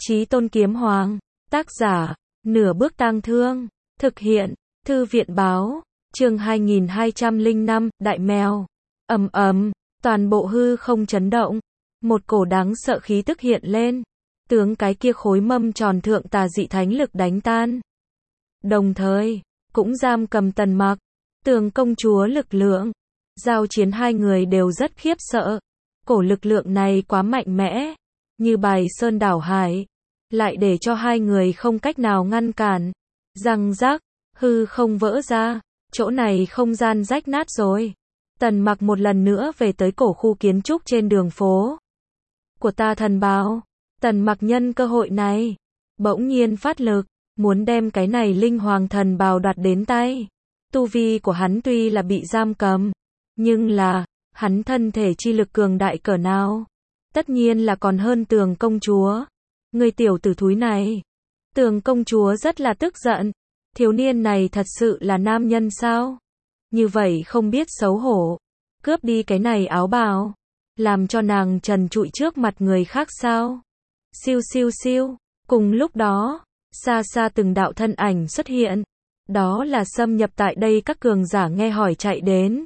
Chí Tôn Kiếm Hoàng. Tác giả, Nửa Bước Tang Thương. Thực hiện, Thư viện Báo. Chương 2205, Đại Mèo. Ầm ầm, toàn bộ hư không chấn động. Một cổ đáng sợ khí tức hiện lên. Tướng cái kia khối mâm tròn thượng tà dị thánh lực đánh tan. Đồng thời, cũng giam cầm Tần Mặc, Tường công chúa lực lượng. Giao chiến hai người đều rất khiếp sợ. Cổ lực lượng này quá mạnh mẽ, như bài sơn đảo hải, lại để cho hai người không cách nào ngăn cản. Răng rác, hư không vỡ ra, chỗ này không gian rách nát rồi. Tần Mặc một lần nữa về tới cổ khu kiến trúc trên đường phố của Ta Thần Bào. Tần Mặc nhân cơ hội này, bỗng nhiên phát lực, muốn đem cái này linh hoàng thần bào đoạt đến tay. Tu vi của hắn tuy là bị giam cầm, nhưng là, hắn thân thể chi lực cường đại cỡ nào? Tất nhiên là còn hơn Tường công chúa. Người tiểu tử thúi này. Tường công chúa rất là tức giận. Thiếu niên này thật sự là nam nhân sao? Như vậy không biết xấu hổ. Cướp đi cái này áo bào. Làm cho nàng trần trụi trước mặt người khác sao? Siêu siêu siêu. Cùng lúc đó, xa xa từng đạo thân ảnh xuất hiện. Đó là xâm nhập tại đây các cường giả nghe hỏi chạy đến.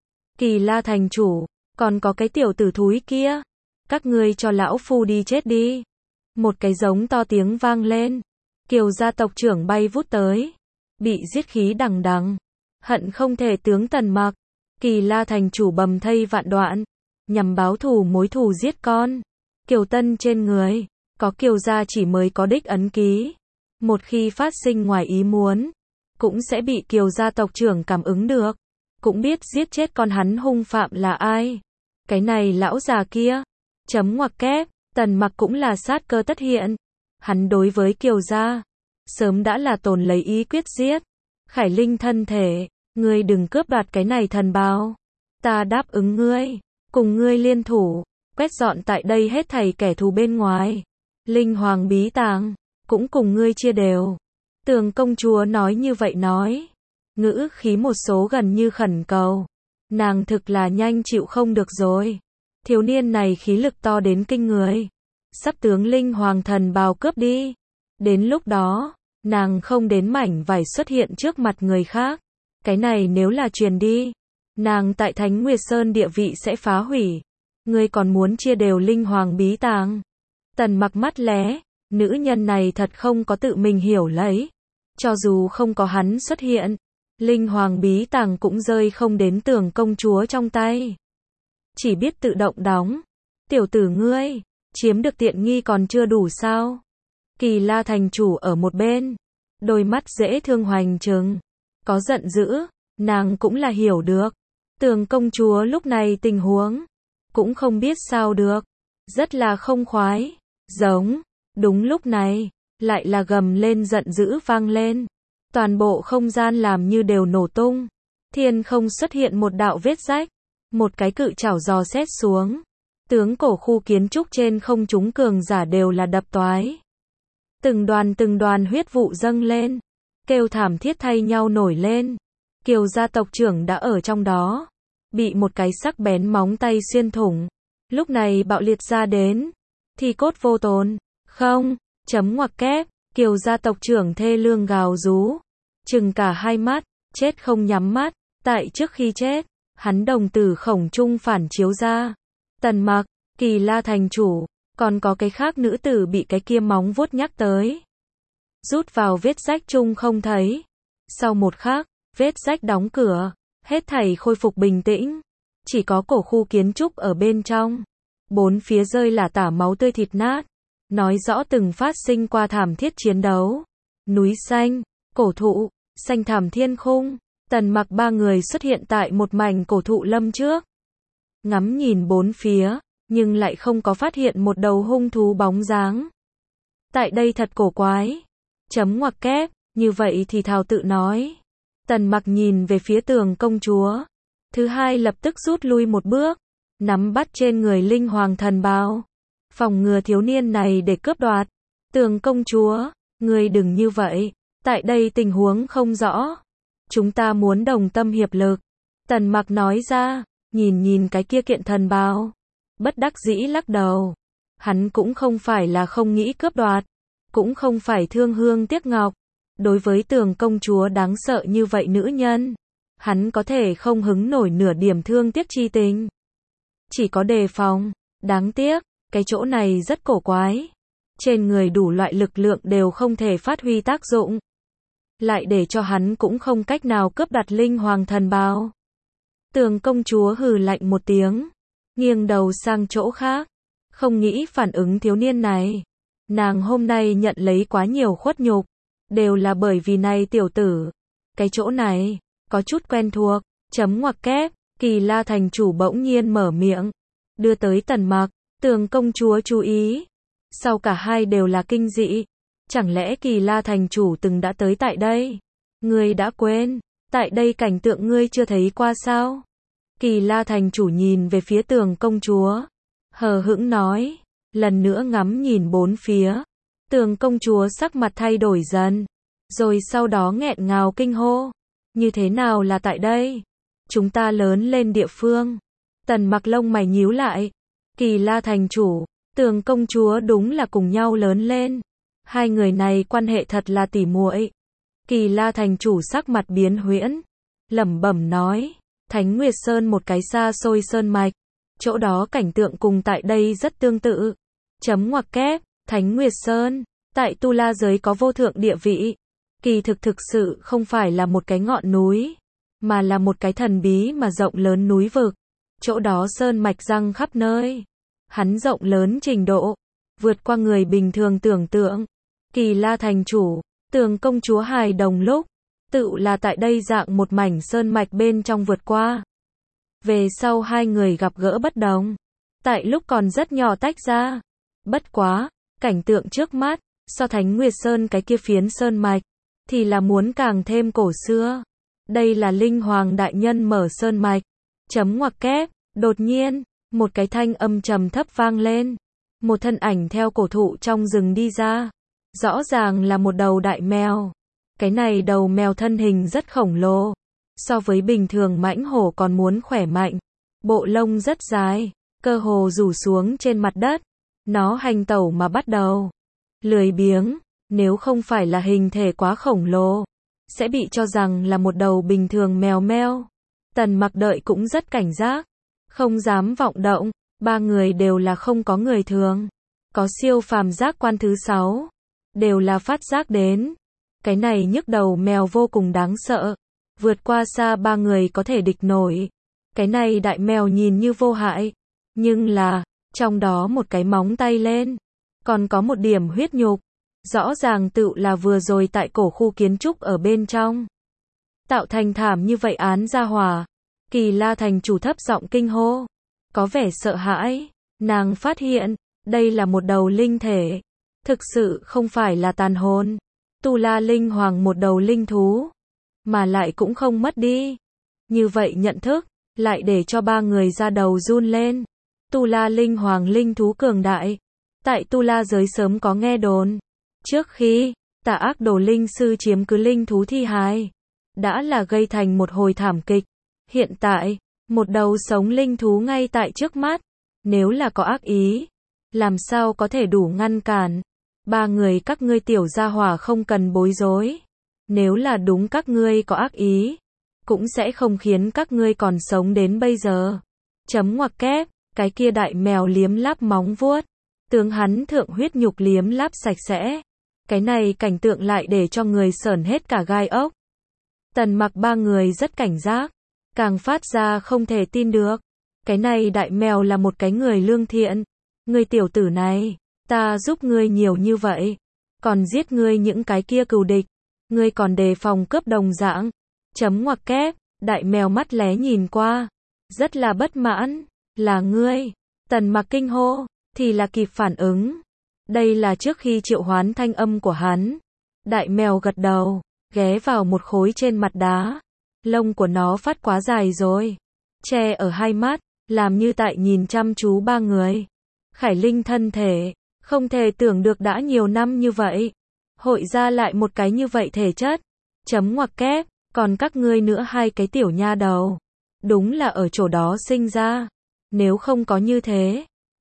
Kỳ La thành chủ, còn có cái tiểu tử thúi kia. Các ngươi cho lão phu đi chết đi. Một cái giống to tiếng vang lên. Kiều gia tộc trưởng bay vút tới. Bị giết khí đằng đằng. Hận không thể tướng Tần Mặc. Kỳ La thành chủ bầm thây vạn đoạn. Nhằm báo thù mối thù giết con. Kiều Tân trên người. Có Kiều gia chỉ mới có đích ấn ký. Một khi phát sinh ngoài ý muốn. Cũng sẽ bị Kiều gia tộc trưởng cảm ứng được. Cũng biết giết chết con hắn hung phạm là ai. Cái này lão già kia. Chấm ngoặc kép, Tần Mặc cũng là sát cơ tất hiện. Hắn đối với Kiều gia, sớm đã là tồn lấy ý quyết giết. Khải Linh thân thể, ngươi đừng cướp đoạt cái này thần bào. Ta đáp ứng ngươi, cùng ngươi liên thủ, quét dọn tại đây hết thảy kẻ thù bên ngoài. Linh hoàng bí tàng, cũng cùng ngươi chia đều. Tường công chúa nói như vậy nói. Ngữ khí một số gần như khẩn cầu. Nàng thực là nhanh chịu không được rồi. Thiếu niên này khí lực to đến kinh người. Sắp tướng linh hoàng thần bào cướp đi. Đến lúc đó, nàng không đến mảnh vải xuất hiện trước mặt người khác. Cái này nếu là truyền đi, nàng tại Thánh Nguyệt Sơn địa vị sẽ phá hủy. Ngươi còn muốn chia đều linh hoàng bí tàng. Tần Mặc mắt lé, nữ nhân này thật không có tự mình hiểu lấy. Cho dù không có hắn xuất hiện, linh hoàng bí tàng cũng rơi không đến Tường công chúa trong tay. Chỉ biết tự động đóng. Tiểu tử ngươi, chiếm được tiện nghi còn chưa đủ sao? Kỳ La thành chủ ở một bên, đôi mắt dễ thương hoành trừng, có giận dữ, nàng cũng là hiểu được. Tường công chúa lúc này tình huống, cũng không biết sao được, rất là không khoái, giống. Đúng lúc này, lại là gầm lên giận dữ vang lên. Toàn bộ không gian làm như đều nổ tung. Thiên không xuất hiện một đạo vết rách. Một cái cự chảo dò xét xuống. Tướng cổ khu kiến trúc trên không chúng cường giả đều là đập toái. Từng đoàn huyết vụ dâng lên. Kêu thảm thiết thay nhau nổi lên. Kiều gia tộc trưởng đã ở trong đó. Bị một cái sắc bén móng tay xuyên thủng. Lúc này bạo liệt ra đến. Thì cốt vô tồn. Không, chấm ngoặc kép. Kiều gia tộc trưởng thê lương gào rú. Chừng cả hai mắt. Chết không nhắm mắt. Tại trước khi chết, hắn đồng tử khổng trung phản chiếu ra. Tần Mặc, Kỳ La thành chủ, còn có cái khác nữ tử bị cái kia móng vuốt nhắc tới. Rút vào vết rách chung không thấy. Sau một khắc, vết rách đóng cửa, hết thảy khôi phục bình tĩnh. Chỉ có cổ khu kiến trúc ở bên trong. Bốn phía rơi là tả máu tươi thịt nát. Nói rõ từng phát sinh qua thảm thiết chiến đấu. Núi xanh, cổ thụ, xanh thảm thiên khung. Tần Mặc ba người xuất hiện tại một mảnh cổ thụ lâm trước. Ngắm nhìn bốn phía, nhưng lại không có phát hiện một đầu hung thú bóng dáng. Tại đây thật cổ quái. Chấm ngoặc kép, như vậy thì thào tự nói. Tần Mặc nhìn về phía Tường công chúa. Thứ hai lập tức rút lui một bước. Nắm bắt trên người linh hoàng thần bào. Phòng ngừa thiếu niên này để cướp đoạt. Tường công chúa, ngươi đừng như vậy. Tại đây tình huống không rõ. Chúng ta muốn đồng tâm hiệp lực. Tần Mặc nói ra, nhìn cái kia kiện thần bào. Bất đắc dĩ lắc đầu. Hắn cũng không phải là không nghĩ cướp đoạt, cũng không phải thương hương tiếc ngọc. Đối với Tường công chúa đáng sợ như vậy nữ nhân, hắn có thể không hứng nổi nửa điểm thương tiếc chi tình. Chỉ có đề phòng, đáng tiếc, cái chỗ này rất cổ quái. Trên người đủ loại lực lượng đều không thể phát huy tác dụng. Lại để cho hắn cũng không cách nào cướp đoạt linh hoàng thần bào. Tường công chúa hừ lạnh một tiếng, nghiêng đầu sang chỗ khác, không nghĩ phản ứng thiếu niên này. Nàng hôm nay nhận lấy quá nhiều khuất nhục, đều là bởi vì này tiểu tử. Cái chỗ này, có chút quen thuộc, chấm ngoặc kép, Kỳ La thành chủ bỗng nhiên mở miệng, đưa tới Tần Mặc. Tường công chúa chú ý, sau cả hai đều là kinh dị. Chẳng lẽ Kỳ La thành chủ từng đã tới tại đây? Ngươi đã quên, tại đây cảnh tượng ngươi chưa thấy qua sao? Kỳ La thành chủ nhìn về phía Tường công chúa, hờ hững nói, lần nữa ngắm nhìn bốn phía. Tường công chúa sắc mặt thay đổi dần, rồi sau đó nghẹn ngào kinh hô, như thế nào là tại đây? Chúng ta lớn lên địa phương. Tần Mặc lông mày nhíu lại, Kỳ La thành chủ, Tường công chúa đúng là cùng nhau lớn lên. Hai người này quan hệ thật là tỉ muội. Kỳ La thành chủ sắc mặt biến huyễn, lẩm bẩm nói, Thánh Nguyệt Sơn một cái xa xôi sơn mạch, chỗ đó cảnh tượng cùng tại đây rất tương tự. Chấm ngoặc kép, Thánh Nguyệt Sơn, tại Tu La giới có vô thượng địa vị. Kỳ thực sự không phải là một cái ngọn núi, mà là một cái thần bí mà rộng lớn núi vực. Chỗ đó sơn mạch răng khắp nơi. Hắn rộng lớn trình độ, vượt qua người bình thường tưởng tượng. Kỳ La thành chủ, Tường công chúa hài đồng lúc, tự là tại đây dạng một mảnh sơn mạch bên trong vượt qua. Về sau hai người gặp gỡ bất đồng, tại lúc còn rất nhỏ tách ra. Bất quá, cảnh tượng trước mắt, so Thánh Nguyệt Sơn cái kia phiến sơn mạch, thì là muốn càng thêm cổ xưa. Đây là Linh Hoàng đại nhân mở sơn mạch. Chấm ngoặc kép, đột nhiên, một cái thanh âm trầm thấp vang lên. Một thân ảnh theo cổ thụ trong rừng đi ra. Rõ ràng là một đầu đại mèo. Cái này đầu mèo thân hình rất khổng lồ. So với bình thường mãnh hổ còn muốn khỏe mạnh. Bộ lông rất dài, cơ hồ rủ xuống trên mặt đất. Nó hành tẩu mà bắt đầu lười biếng, nếu không phải là hình thể quá khổng lồ, sẽ bị cho rằng là một đầu bình thường mèo meo. Tần Mặc đợi cũng rất cảnh giác, không dám vọng động. Ba người đều là không có người thường, có siêu phàm giác quan thứ 6, đều là phát giác đến. Cái này nhức đầu mèo vô cùng đáng sợ, vượt qua xa ba người có thể địch nổi. Cái này đại mèo nhìn như vô hại, nhưng là, trong đó một cái móng tay lên, còn có một điểm huyết nhục. Rõ ràng tự là vừa rồi tại cổ khu kiến trúc ở bên trong. Tạo thành thảm như vậy án ra hỏa. Kỳ La thành chủ thấp giọng kinh hô. Có vẻ sợ hãi. Nàng phát hiện, đây là một đầu linh thể. Thực sự không phải là tàn hồn. Tu La linh hoàng một đầu linh thú. Mà lại cũng không mất đi. Như vậy nhận thức, lại để cho ba người ra đầu run lên. Tu La linh hoàng linh thú cường đại. Tại Tu La giới sớm có nghe đồn. Trước khi, tà ác đồ linh sư chiếm cứ linh thú thi hài, đã là gây thành một hồi thảm kịch. Hiện tại, một đầu sống linh thú ngay tại trước mắt. Nếu là có ác ý, làm sao có thể đủ ngăn cản. Ba người các ngươi tiểu gia hỏa không cần bối rối. Nếu là đúng các ngươi có ác ý, cũng sẽ không khiến các ngươi còn sống đến bây giờ. Chấm ngoặc kép, cái kia đại mèo liếm láp móng vuốt. Tướng hắn thượng huyết nhục liếm láp sạch sẽ. Cái này cảnh tượng lại để cho người sởn hết cả gai ốc. Tần Mặc ba người rất cảnh giác, càng phát ra không thể tin được. Cái này đại mèo là một cái người lương thiện. Ngươi tiểu tử này, ta giúp ngươi nhiều như vậy, còn giết ngươi những cái kia cừu địch, ngươi còn đề phòng cướp đồng dạng. Chấm ngoặc kép, đại mèo mắt lé nhìn qua, rất là bất mãn. Là ngươi? Tần Mặc kinh hô, thì là kịp phản ứng. Đây là trước khi triệu hoán thanh âm của hắn. Đại mèo gật đầu, ghé vào một khối trên mặt đá. Lông của nó phát quá dài rồi, che ở hai mắt, làm như tại nhìn chăm chú ba người. Khải Linh thân thể, không thể tưởng được đã nhiều năm như vậy, hội ra lại một cái như vậy thể chất. Chấm ngoặc kép, còn các ngươi nữa hai cái tiểu nha đầu, đúng là ở chỗ đó sinh ra. Nếu không có như thế,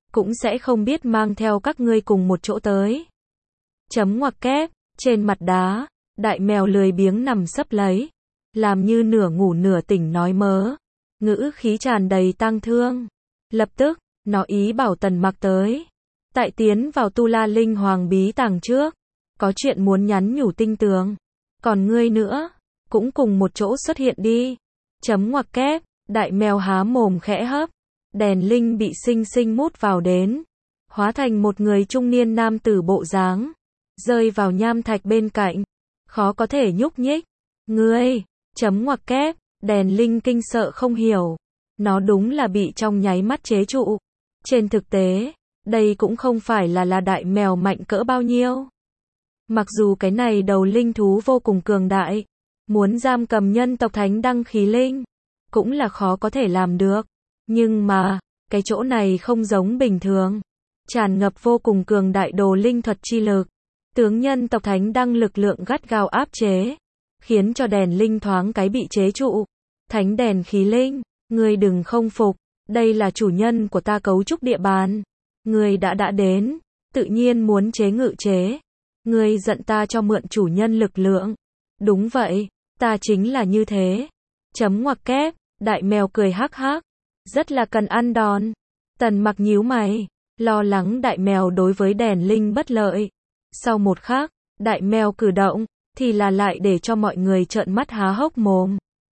cũng sẽ không biết mang theo các ngươi cùng một chỗ tới. Chấm ngoặc kép, trên mặt đá, đại mèo lười biếng nằm sấp lấy, làm như nửa ngủ nửa tỉnh nói mớ, ngữ khí tràn đầy tang thương. Lập tức, nó ý bảo Tần Mặc tới. Tại tiến vào Tu La Linh Hoàng bí tàng trước, có chuyện muốn nhắn nhủ tinh tường. Còn ngươi nữa, cũng cùng một chỗ xuất hiện đi. Chấm ngoặc kép, đại mèo há mồm khẽ hấp, đèn linh bị sinh sinh mút vào đến, hóa thành một người trung niên nam tử bộ dáng, rơi vào nham thạch bên cạnh, khó có thể nhúc nhích. Ngươi, chấm ngoặc kép, đèn linh kinh sợ không hiểu, nó đúng là bị trong nháy mắt chế trụ. Trên thực tế, đây cũng không phải là đại mèo mạnh cỡ bao nhiêu. Mặc dù cái này đầu linh thú vô cùng cường đại, muốn giam cầm nhân tộc thánh đăng khí linh, cũng là khó có thể làm được. Nhưng mà, cái chỗ này không giống bình thường. Tràn ngập vô cùng cường đại đồ linh thuật chi lực. Tướng nhân tộc thánh đăng lực lượng gắt gao áp chế, khiến cho đèn linh thoáng cái bị chế trụ. Thánh đèn khí linh, ngươi đừng không phục, đây là chủ nhân của ta cấu trúc địa bàn. Ngươi đã đến, tự nhiên muốn chế ngự chế. Ngươi giận ta cho mượn chủ nhân lực lượng. Đúng vậy, ta chính là như thế. Chấm ngoặc kép, đại mèo cười hắc hắc, rất là cần ăn đòn. Tần Mặc nhíu mày, lo lắng đại mèo đối với đèn linh bất lợi. Sau một khắc, đại mèo cử động, thì là lại để cho mọi người trợn mắt há hốc mồm.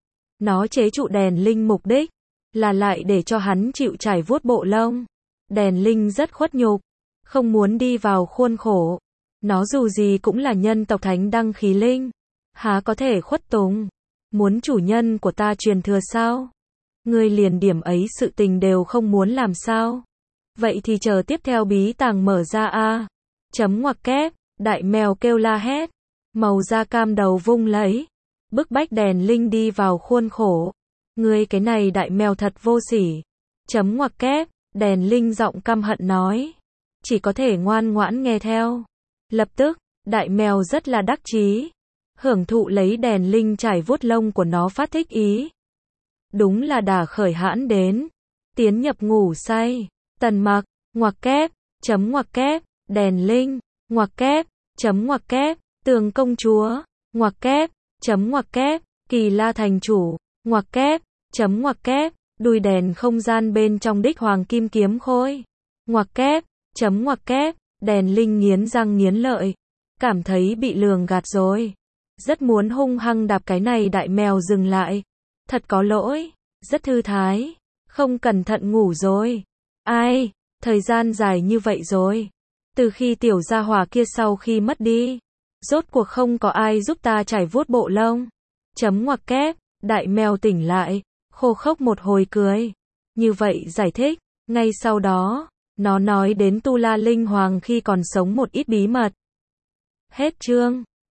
Nó chế trụ đèn linh mục đích, là lại để cho hắn chịu trải vuốt bộ lông. Đèn linh rất khuất nhục, không muốn đi vào khuôn khổ. Nó dù gì cũng là nhân tộc thánh đăng khí linh, há có thể khuất tùng. Muốn chủ nhân của ta truyền thừa sao? Ngươi liền điểm ấy sự tình đều không muốn làm sao? Vậy thì chờ tiếp theo bí tàng mở ra a. Chấm ngoặc kép, đại mèo kêu la hét, màu da cam đầu vung lấy, bức bách đèn linh đi vào khuôn khổ. Ngươi cái này đại mèo thật vô sỉ. Chấm ngoặc kép, đèn linh giọng căm hận nói, chỉ có thể ngoan ngoãn nghe theo. Lập tức, đại mèo rất là đắc chí, hưởng thụ lấy đèn linh trải vuốt lông của nó phát thích ý. Đúng là đả khởi hãn đến, tiến nhập ngủ say. Tần Mặc, ngoặc kép, chấm ngoặc kép, đèn linh, ngoặc kép, chấm ngoặc kép, tường công chúa, ngoặc kép, chấm ngoặc kép, Kỳ La thành chủ, ngoặc kép, chấm ngoặc kép, đuôi đèn không gian bên trong đích hoàng kim kiếm khôi, ngoặc kép, chấm ngoặc kép, đèn linh nghiến răng nghiến lợi, cảm thấy bị lường gạt rồi. Rất muốn hung hăng đạp cái này đại mèo dừng lại. Thật có lỗi, rất thư thái, không cẩn thận ngủ rồi. Ai, thời gian dài như vậy rồi. Từ khi tiểu gia hỏa kia sau khi mất đi, rốt cuộc không có ai giúp ta trải vuốt bộ lông. Chấm ngoặc kép, đại mèo tỉnh lại, khô khốc một hồi cười. Như vậy giải thích, ngay sau đó, nó nói đến Tu La Linh Hoàng khi còn sống một ít bí mật. Hết chương.